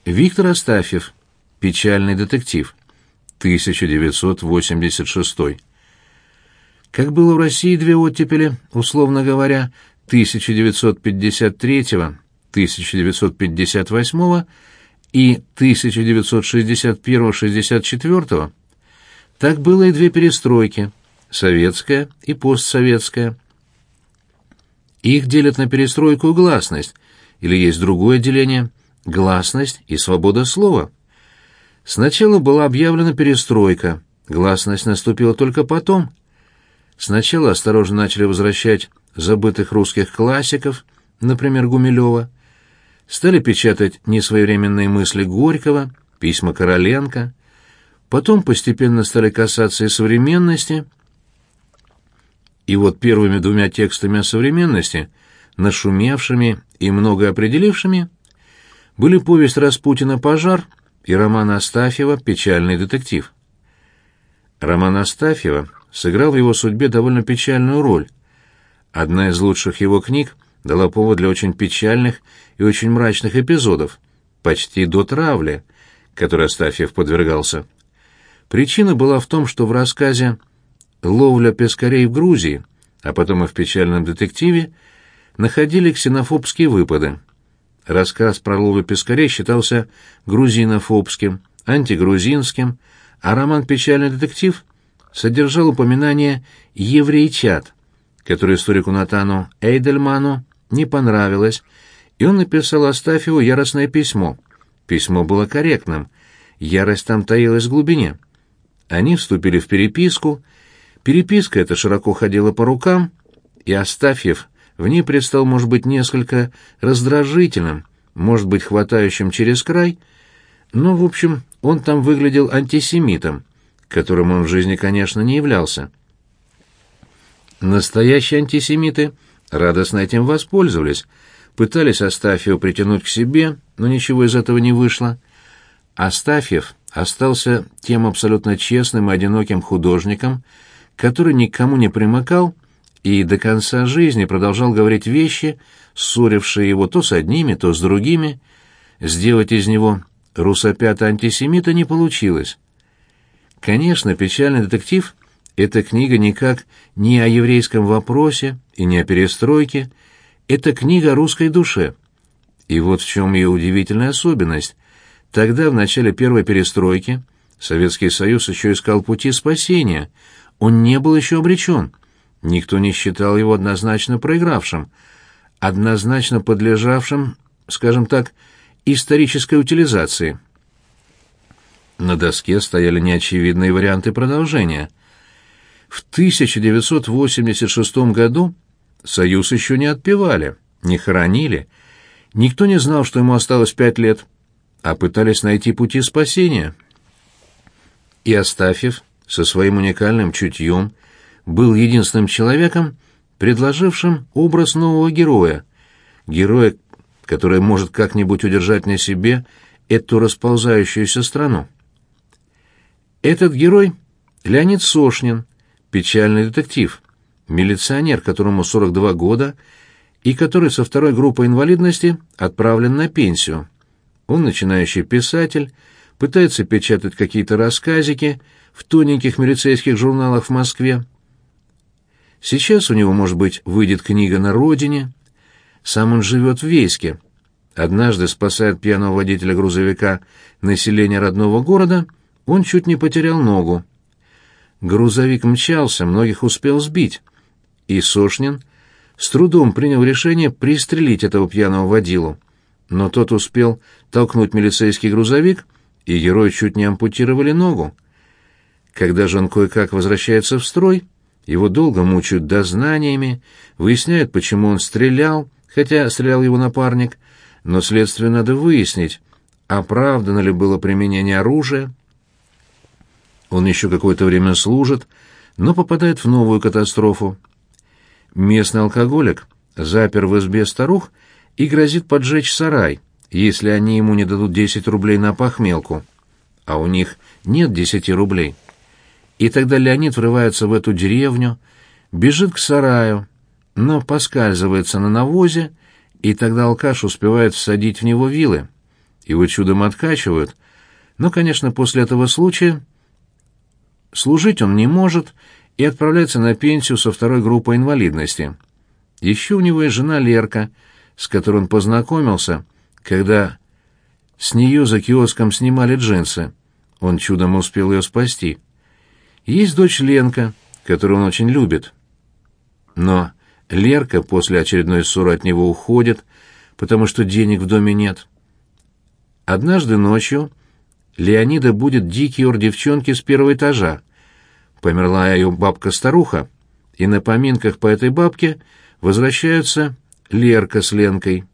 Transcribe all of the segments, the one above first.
Виктор Астафьев. Печальный детектив. 1986. Как было в России две оттепели, условно говоря, 1953-1958 и 1961-64, так было и две перестройки, советская и постсоветская. Их делят на перестройку и гласность, или есть другое деление – гласность и свобода слова. Сначала была объявлена перестройка, гласность наступила только потом. Сначала осторожно начали возвращать забытых русских классиков, например, Гумилева, стали печатать несвоевременные мысли Горького, письма Короленко, потом постепенно стали касаться и современности. И вот первыми двумя текстами о современности, нашумевшими и многоопределившими, были повесть Распутина «Пожар» и роман Астафьева «Печальный детектив». Роман Астафьева сыграл в его судьбе довольно печальную роль. Одна из лучших его книг дала повод для очень печальных и очень мрачных эпизодов, почти до травли, которой Астафьев подвергался. Причина была в том, что в рассказе «Ловля пескарей в Грузии», а потом и в «Печальном детективе» находили ксенофобские выпады. Рассказ про ловлю пескарей считался грузинофобским, антигрузинским, а роман «Печальный детектив» содержал упоминание еврейчат, которое историку Натану Эйдельману не понравилось, и он написал Астафьеву яростное письмо. Письмо было корректным, ярость там таилась в глубине. Они вступили в переписку, переписка эта широко ходила по рукам, и Астафьев в ней предстал, может быть, несколько раздражительным, может быть, хватающим через край, но, в общем, он там выглядел антисемитом, которым он в жизни, конечно, не являлся. Настоящие антисемиты радостно этим воспользовались, пытались Астафьева притянуть к себе, но ничего из этого не вышло. Астафьев остался тем абсолютно честным и одиноким художником, который никому не примыкал и до конца жизни продолжал говорить вещи, ссорившие его то с одними, то с другими. Сделать из него русопята-антисемита не получилось. Конечно, «Печальный детектив» — эта книга никак не о еврейском вопросе и не о перестройке, это книга о русской душе. И вот в чем ее удивительная особенность. Тогда, в начале первой перестройки, Советский Союз еще искал пути спасения, он не был еще обречен. Никто не считал его однозначно проигравшим, однозначно подлежавшим, скажем так, исторической утилизации. На доске стояли неочевидные варианты продолжения. В 1986 году Союз еще не отпевали, не хоронили. Никто не знал, что ему осталось 5 лет, а пытались найти пути спасения. И Астафьев со своим уникальным чутьем был единственным человеком, предложившим образ нового героя, героя, который может как-нибудь удержать на себе эту расползающуюся страну. Этот герой — Леонид Сошнин, печальный детектив, милиционер, которому 42 года и который со второй группой инвалидности отправлен на пенсию. Он начинающий писатель, пытается печатать какие-то рассказики в тоненьких милицейских журналах в Москве. Сейчас у него, может быть, выйдет книга на родине. Сам он живет в Вейске. Однажды, спасая от пьяного водителя грузовика население родного города, он чуть не потерял ногу. Грузовик мчался, многих успел сбить, и Сошнин с трудом принял решение пристрелить этого пьяного водилу. Но тот успел толкнуть милицейский грузовик, и герою чуть не ампутировали ногу. Когда же он кое-как возвращается в строй, его долго мучают дознаниями, выясняют, почему он стрелял, хотя стрелял его напарник, но следствию надо выяснить, оправдано ли было применение оружия. Он еще какое-то время служит, но попадает в новую катастрофу. Местный алкоголик запер в избе старух и грозит поджечь сарай, если они ему не дадут 10 рублей на похмелку. А у них нет 10 рублей. И тогда Леонид врывается в эту деревню, бежит к сараю, но поскальзывается на навозе, и тогда алкаш успевает всадить в него вилы. его чудом откачивают, но, конечно, после этого случая служить он не может и отправляется на пенсию со второй группой инвалидности. Еще у него есть жена Лерка, с которой он познакомился, когда с нее за киоском снимали джинсы. Он чудом успел ее спасти. Есть дочь Ленка, которую он очень любит. Но Лерка после очередной ссоры от него уходит, потому что денег в доме нет. Однажды ночью Леонида будет дикий ор девчонки с первого этажа. Померла ее бабка-старуха, и на поминках по этой бабке возвращаются Лерка с Ленкой.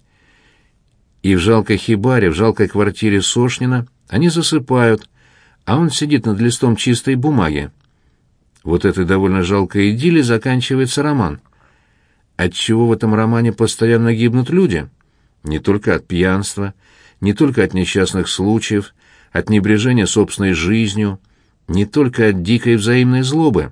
И в жалкой хибаре, в жалкой квартире Сошнина они засыпают, а он сидит над листом чистой бумаги. Вот этой довольно жалкой идиллией заканчивается роман. Отчего в этом романе постоянно гибнут люди? Не только от пьянства, не только от несчастных случаев, от небрежения собственной жизнью, не только от дикой взаимной злобы.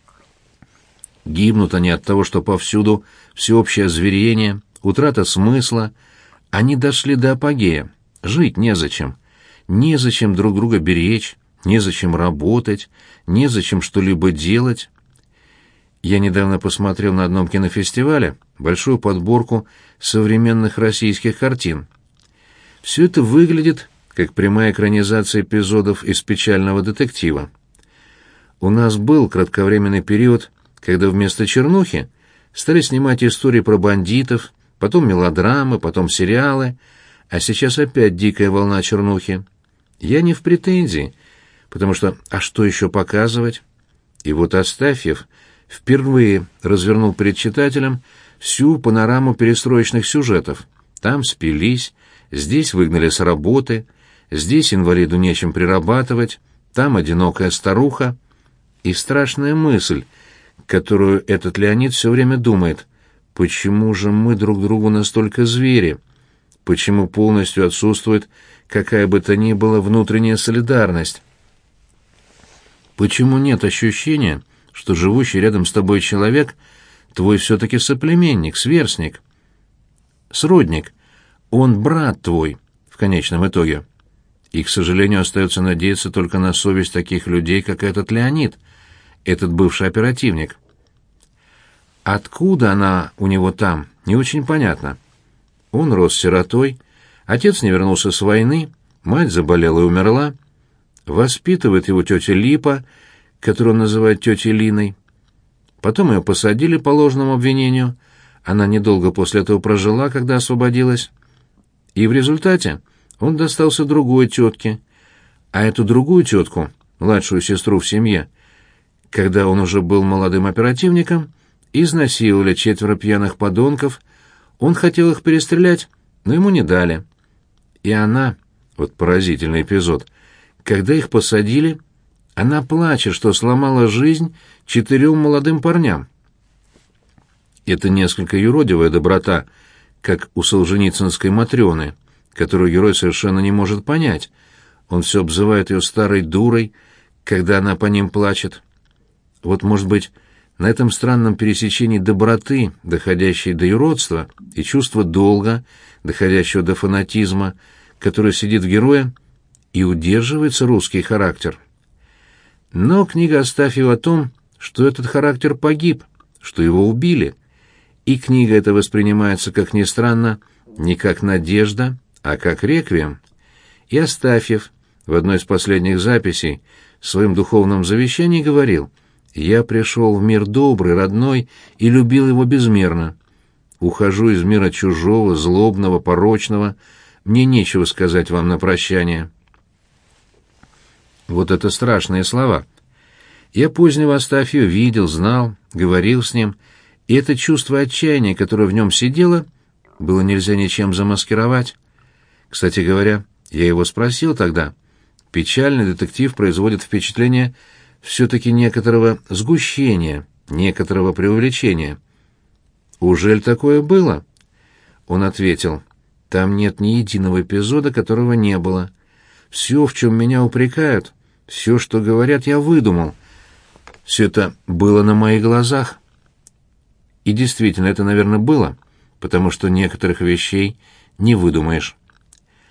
Гибнут они от того, что повсюду всеобщее озверение, утрата смысла. Они дошли до апогея. Жить незачем. Незачем друг друга беречь, незачем работать, незачем что-либо делать. Я недавно посмотрел на одном кинофестивале большую подборку современных российских картин. Все это выглядит как прямая экранизация эпизодов из печального детектива. У нас был кратковременный период, когда вместо чернухи стали снимать истории про бандитов, потом мелодрамы, потом сериалы, а сейчас опять дикая волна чернухи. Я не в претензии, потому что а что еще показывать? И вот Астафьев впервые развернул перед читателем всю панораму перестроечных сюжетов. Там спились, здесь выгнали с работы, здесь инвалиду нечем прирабатывать, там одинокая старуха. И страшная мысль, которую этот Леонид все время думает: почему же мы друг другу настолько звери? Почему полностью отсутствует какая бы то ни была внутренняя солидарность? Почему нет ощущения, что живущий рядом с тобой человек твой все-таки соплеменник, сверстник, сродник, он брат твой в конечном итоге? И, к сожалению, остается надеяться только на совесть таких людей, как этот Леонид, этот бывший оперативник. Откуда она у него там, не очень понятно. Он рос сиротой, отец не вернулся с войны, мать заболела и умерла. Воспитывает его тетя Липа, которую он называет тетей Линой. Потом ее посадили по ложному обвинению. Она недолго после этого прожила, когда освободилась. И в результате он достался другой тетке. А эту другую тетку, младшую сестру в семье, когда он уже был молодым оперативником, изнасиловали 4 пьяных подонков. Он хотел их перестрелять, но ему не дали. И она, вот поразительный эпизод, когда их посадили, она плачет, что сломала жизнь 4 молодым парням. Это несколько юродивая доброта, как у солженицынской Матрёны, которую герой совершенно не может понять. Он все обзывает ее старой дурой, когда она по ним плачет. Вот, может быть, на этом странном пересечении доброты, доходящей до юродства, и чувства долга, доходящего до фанатизма, который сидит в герое, и удерживается русский характер. Но книга Астафьева о том, что этот характер погиб, что его убили, и книга эта воспринимается, как ни странно, не как надежда, а как реквием. И Астафьев в одной из последних записей в своем духовном завещании говорил: «Я пришел в мир добрый, родной, и любил его безмерно. Ухожу из мира чужого, злобного, порочного. Мне нечего сказать вам на прощание». Вот это страшные слова. Я позднего Астафьева видел, знал, говорил с ним, и это чувство отчаяния, которое в нем сидело, было нельзя ничем замаскировать. Кстати говоря, я его спросил тогда. Печальный детектив производит впечатление все-таки некоторого сгущения, некоторого преувеличения. «Ужель такое было?» Он ответил: «Там нет ни единого эпизода, которого не было. Все, в чем меня упрекают, все, что говорят, я выдумал. Все это было на моих глазах». И действительно, это, наверное, было, потому что некоторых вещей не выдумаешь.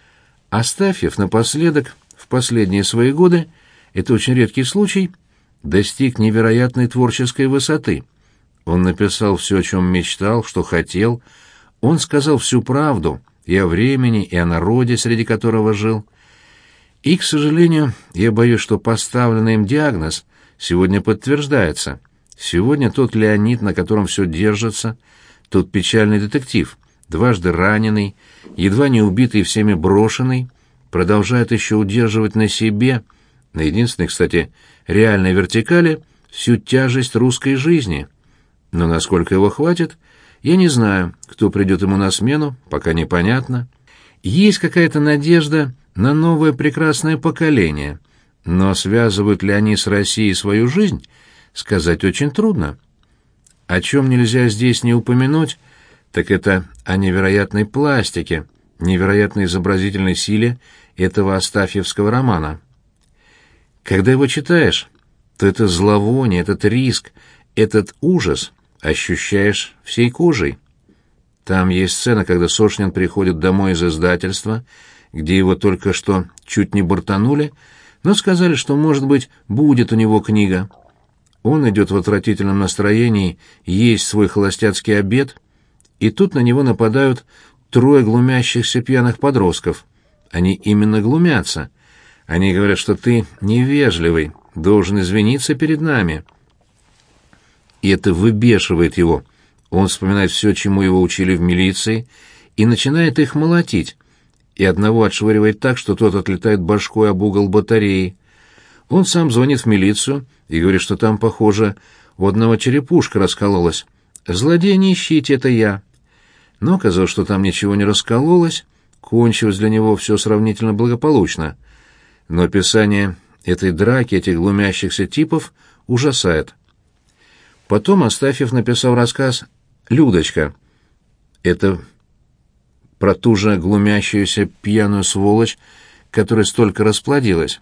Астафьев напоследок, в последние свои годы, это очень редкий случай, достиг невероятной творческой высоты. Он написал все, о чем мечтал, что хотел, он сказал всю правду и о времени, и о народе, среди которого жил. И, к сожалению, я боюсь, что поставленный им диагноз сегодня подтверждается. Сегодня тот Леонид, на котором все держится, тот печальный детектив, дважды раненый, едва не убитый и всеми брошенный, продолжает еще удерживать на себе, на единственной, кстати, реальной вертикали, всю тяжесть русской жизни. Но насколько его хватит, я не знаю, кто придет ему на смену, пока непонятно. Есть какая-то надежда на новое прекрасное поколение, но связывают ли они с Россией свою жизнь, сказать очень трудно. О чем нельзя здесь не упомянуть, так это о невероятной пластике, невероятной изобразительной силе этого астафьевского романа. Когда его читаешь, то это зловоние, этот риск, этот ужас ощущаешь всей кожей. Там есть сцена, когда Сошнин приходит домой из издательства, где его только что чуть не бортанули, но сказали, что, может быть, будет у него книга. Он идет в отвратительном настроении есть свой холостяцкий обед, и тут на него нападают 3 глумящихся пьяных подростков. Они именно глумятся. Они говорят, что ты невежливый, должен извиниться перед нами. И это выбешивает его. Он вспоминает все, чему его учили в милиции, и начинает их молотить. И одного отшвыривает так, что тот отлетает башкой об угол батареи. Он сам звонит в милицию и говорит, что там, похоже, у одного черепушка раскололась. «Злодей, не ищите, это я». Но оказалось, что там ничего не раскололось, кончилось для него все сравнительно благополучно. Но описание этой драки, этих глумящихся типов, ужасает. Потом Астафьев написал рассказ «Людочка». Это про ту же глумящуюся пьяную сволочь, которая столько расплодилась.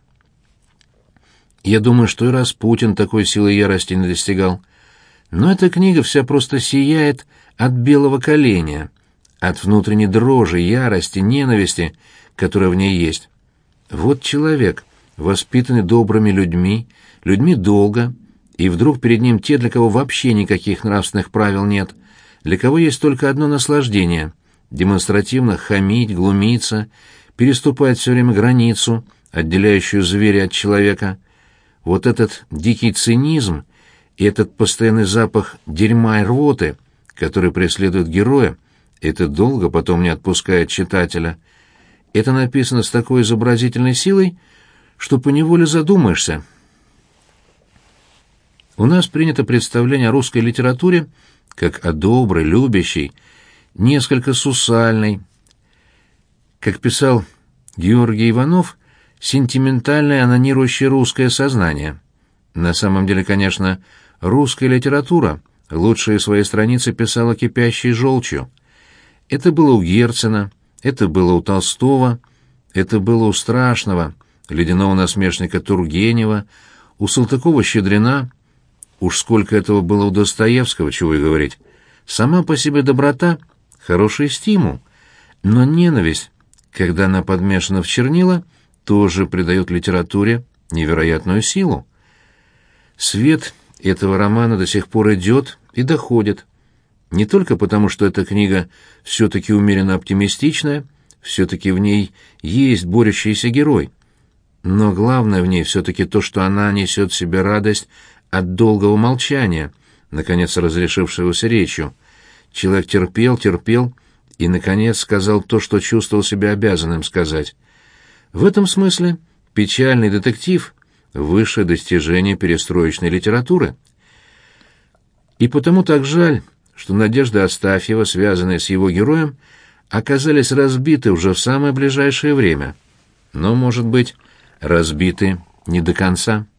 Я думаю, что и Распутин такой силы ярости не достигал. Но эта книга вся просто сияет от белого коленя, от внутренней дрожи, ярости, ненависти, которая в ней есть. Вот человек, воспитанный добрыми людьми, людьми долго, и вдруг перед ним те, для кого вообще никаких нравственных правил нет, для кого есть только одно наслаждение — демонстративно хамить, глумиться, переступать все время границу, отделяющую зверя от человека. Вот этот дикий цинизм и этот постоянный запах дерьма и рвоты, который преследует героя, это долго потом не отпускает читателя. Это написано с такой изобразительной силой, что поневоле задумаешься. У нас принято представление о русской литературе как о доброй, любящей, несколько сусальной. Как писал Георгий Иванов, сентиментальное анонирующее русское сознание. На самом деле, конечно, русская литература лучшие свои страницы писала кипящей желчью. Это было у Герцена, это было у Толстого, это было у страшного, ледяного насмешника Тургенева, у Салтыкова-Щедрина. Уж сколько этого было у Достоевского, чего и говорить. Сама по себе доброта — хороший стимул, но ненависть, когда она подмешана в чернила, тоже придает литературе невероятную силу. Свет этого романа до сих пор идет и доходит. Не только потому, что эта книга все-таки умеренно оптимистичная, все-таки в ней есть борющийся герой, но главное в ней все-таки то, что она несет в себе радость от долгого молчания, наконец разрешившегося речью. Человек терпел и, наконец, сказал то, что чувствовал себя обязанным сказать. В этом смысле печальный детектив — высшее достижение перестроечной литературы. И потому так жаль, что надежды Астафьева, связанные с его героем, оказались разбиты уже в самое ближайшее время. Но, может быть, разбиты не до конца.